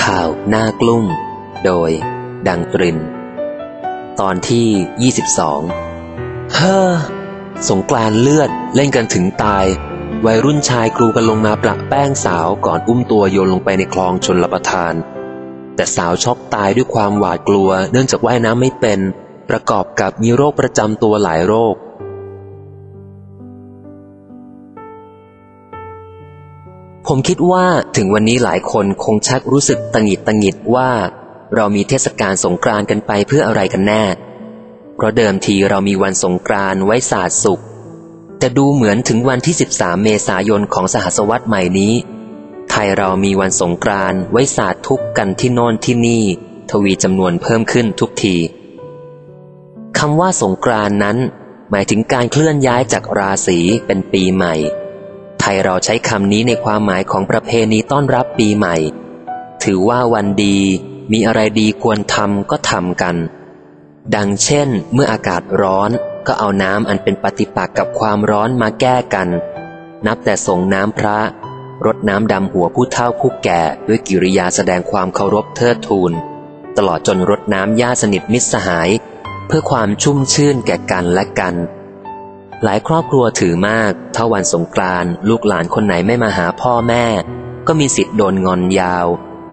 ข่าวหน้ากลุ้มโดยดังตรินตอนที่22สงกรานต์เลือดเล่นกันถึงตายวัยรุ่นชายกรูกันลงมาประแป้งสาวก่อนอุ้มตัวโยนลงไปในคลองชลประทานแต่สาวช็อกตายด้วยความหวาดกลัวเนื่องจากว่ายน้ำไม่เป็นประกอบกับมีโรคประจำตัวหลายโรคผมคิดว่าถึงวันนี้หลายคนคงชักรู้สึกตังหิดว่าเรามีเทศกาลสงกรานต์กันไปเพื่ออะไรกันแน่เพราะเดิมทีเรามีวันสงกรานต์ไว้สาดสุขแต่ดูเหมือนถึงวันที่13 เมษายนของสหัสวรรษใหม่นี้ไทยเรามีวันสงกรานต์ไว้สาดทุกข์กันที่โน่นที่นี่ทวีจำนวนเพิ่มขึ้นทุกทีคำว่าสงกรานต์นั้นหมายถึงการเคลื่อนย้ายจากราศีเป็นปีใหม่ไทยเราใช้คำนี้ในความหมายของประเพณีต้อนรับปีใหม่ถือว่าวันดีมีอะไรดีควรทำก็ทำกันดังเช่นเมื่ออากาศร้อนก็เอาน้ำอันเป็นปฏิปักษ์กับความร้อนมาแก้กันนับแต่ส่งน้ำพระรดน้ำดำหัวผู้เฒ่าผู้แก่ด้วยกิริยาแสดงความเคารพเทิดทูนตลอดจนรดน้ำญาติสนิทมิตรสหายเพื่อความชุ่มชื่นแก่กันและกันหลายครอบครัวถือมากถ้าวันสงกรานต์ลูกหลานคนไหนไม่มาหาพ่อแม่ก็มีสิทธิ์โดนงอนยาว